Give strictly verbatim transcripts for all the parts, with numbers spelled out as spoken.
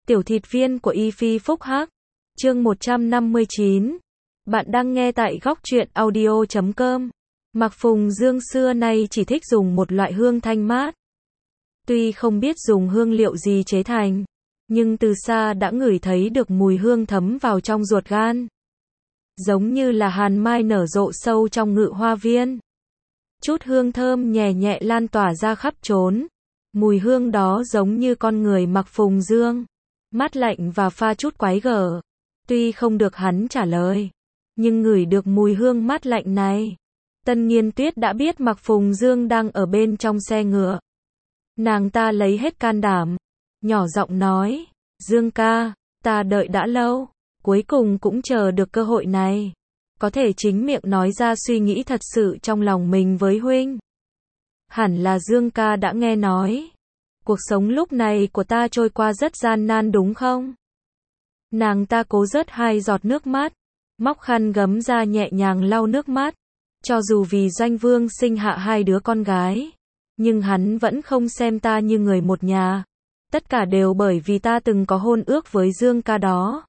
Tiểu thịt viên của Y Phi Phúc Hắc. Chương một trăm năm mươi chín. Bạn đang nghe tại góc truyện audio chấm com. Mạc Phùng Dương xưa nay chỉ thích dùng một loại hương thanh mát. Tuy không biết dùng hương liệu gì chế thành, nhưng từ xa đã ngửi thấy được mùi hương thấm vào trong ruột gan. Giống như là hàn mai nở rộ sâu trong ngự hoa viên. Chút hương thơm nhẹ nhẹ lan tỏa ra khắp trốn. Mùi hương đó giống như con người Mạc Phùng Dương. Mát lạnh và pha chút quái gở. Tuy không được hắn trả lời, nhưng ngửi được mùi hương mát lạnh này, Tân Nghiên Tuyết đã biết Mạc Phùng Dương đang ở bên trong xe ngựa. Nàng ta lấy hết can đảm, nhỏ giọng nói, Dương ca, ta đợi đã lâu, cuối cùng cũng chờ được cơ hội này. Có thể chính miệng nói ra suy nghĩ thật sự trong lòng mình với huynh. Hẳn là Dương ca đã nghe nói, cuộc sống lúc này của ta trôi qua rất gian nan đúng không? Nàng ta cố rớt hai giọt nước mắt, móc khăn gấm ra nhẹ nhàng lau nước mắt. Cho dù vì Doanh Vương sinh hạ hai đứa con gái, nhưng hắn vẫn không xem ta như người một nhà. Tất cả đều bởi vì ta từng có hôn ước với Dương ca đó.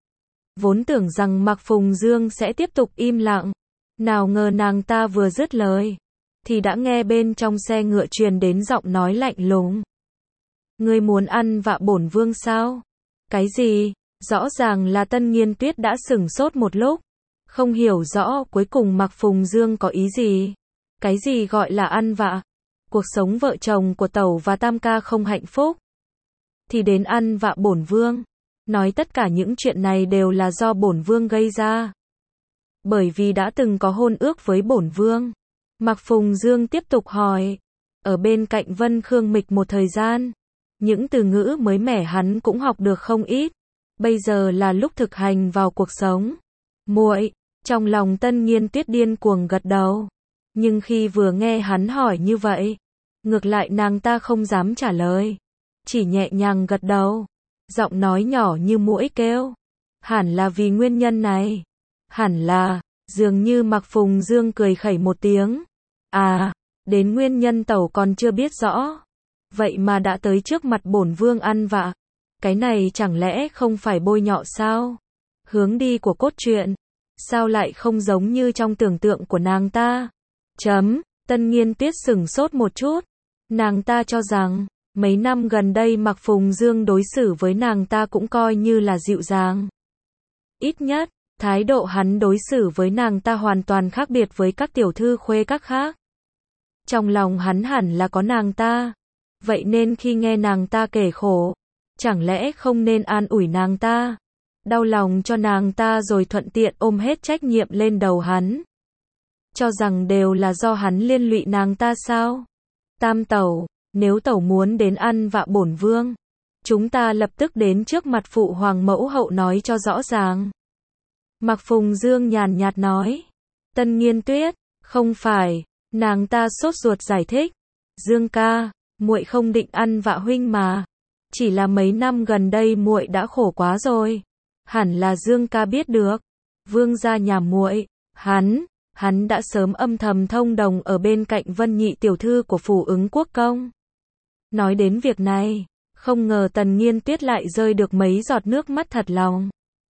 Vốn tưởng rằng Mạc Phùng Dương sẽ tiếp tục im lặng, nào ngờ nàng ta vừa dứt lời, thì đã nghe bên trong xe ngựa truyền đến giọng nói lạnh lùng. Ngươi muốn ăn vạ bổn vương sao? Cái gì? Rõ ràng là Tân Nghiên Tuyết đã sửng sốt một lúc, không hiểu rõ cuối cùng Mạc Phùng Dương có ý gì. Cái gì gọi là ăn vạ? Cuộc sống vợ chồng của Tẩu và Tam ca không hạnh phúc, thì đến ăn vạ bổn vương. Nói tất cả những chuyện này đều là do bổn vương gây ra. Bởi vì đã từng có hôn ước với bổn vương. Mạc Phùng Dương tiếp tục hỏi. Ở bên cạnh Vân Khương Mịch một thời gian, những từ ngữ mới mẻ hắn cũng học được không ít. Bây giờ là lúc thực hành vào cuộc sống. Muội, trong lòng Tân Nghiên Tuyết điên cuồng gật đầu. Nhưng khi vừa nghe hắn hỏi như vậy, ngược lại nàng ta không dám trả lời, chỉ nhẹ nhàng gật đầu, giọng nói nhỏ như muỗi kêu. Hẳn là vì nguyên nhân này. Hẳn là, dường như Mạc Phùng Dương cười khẩy một tiếng. À, đến nguyên nhân Tẩu còn chưa biết rõ. Vậy mà đã tới trước mặt bổn vương ăn vạ. Cái này chẳng lẽ không phải bôi nhọ sao? Hướng đi của cốt truyện, sao lại không giống như trong tưởng tượng của nàng ta? Chấm, Tân Nghiên Tuyết sửng sốt một chút. Nàng ta cho rằng, mấy năm gần đây Mạc Phùng Dương đối xử với nàng ta cũng coi như là dịu dàng. Ít nhất, thái độ hắn đối xử với nàng ta hoàn toàn khác biệt với các tiểu thư khuê các khác. Trong lòng hắn hẳn là có nàng ta. Vậy nên khi nghe nàng ta kể khổ, chẳng lẽ không nên an ủi nàng ta, đau lòng cho nàng ta rồi thuận tiện ôm hết trách nhiệm lên đầu hắn, cho rằng đều là do hắn liên lụy nàng ta sao? Tam Tẩu, nếu Tẩu muốn đến ăn vạ bổn vương, chúng ta lập tức đến trước mặt phụ hoàng mẫu hậu nói cho rõ ràng. Mạc Phùng Dương nhàn nhạt nói. Tân Nghiên Tuyết, không phải, nàng ta sốt ruột giải thích. Dương ca, muội không định ăn vạ huynh mà. Chỉ là mấy năm gần đây muội đã khổ quá rồi. Hẳn là Dương ca biết được. Vương gia nhà muội, hắn, hắn đã sớm âm thầm thông đồng ở bên cạnh Vân nhị tiểu thư của Phủ Ứng Quốc công. Nói đến việc này, không ngờ Tần Nghiên Tuyết lại rơi được mấy giọt nước mắt thật lòng.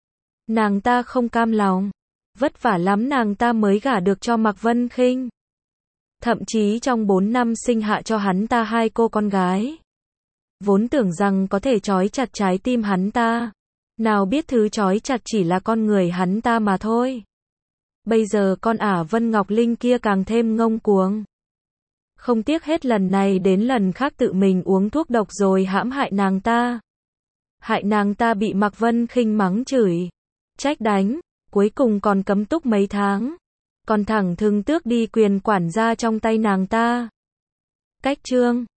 Nàng ta không cam lòng, vất vả lắm nàng ta mới gả được cho Mạc Vân Khinh. Thậm chí trong bốn năm sinh hạ cho hắn ta hai cô con gái. Vốn tưởng rằng có thể trói chặt trái tim hắn ta. Nào biết thứ trói chặt chỉ là con người hắn ta mà thôi. Bây giờ con ả Vân Ngọc Linh kia càng thêm ngông cuồng. Không tiếc hết lần này đến lần khác tự mình uống thuốc độc rồi hãm hại nàng ta. Hại nàng ta bị Mạc Vân Khinh mắng chửi, trách đánh, cuối cùng còn cấm túc mấy tháng. Còn thẳng thừng tước đi quyền quản gia trong tay nàng ta. Cách chương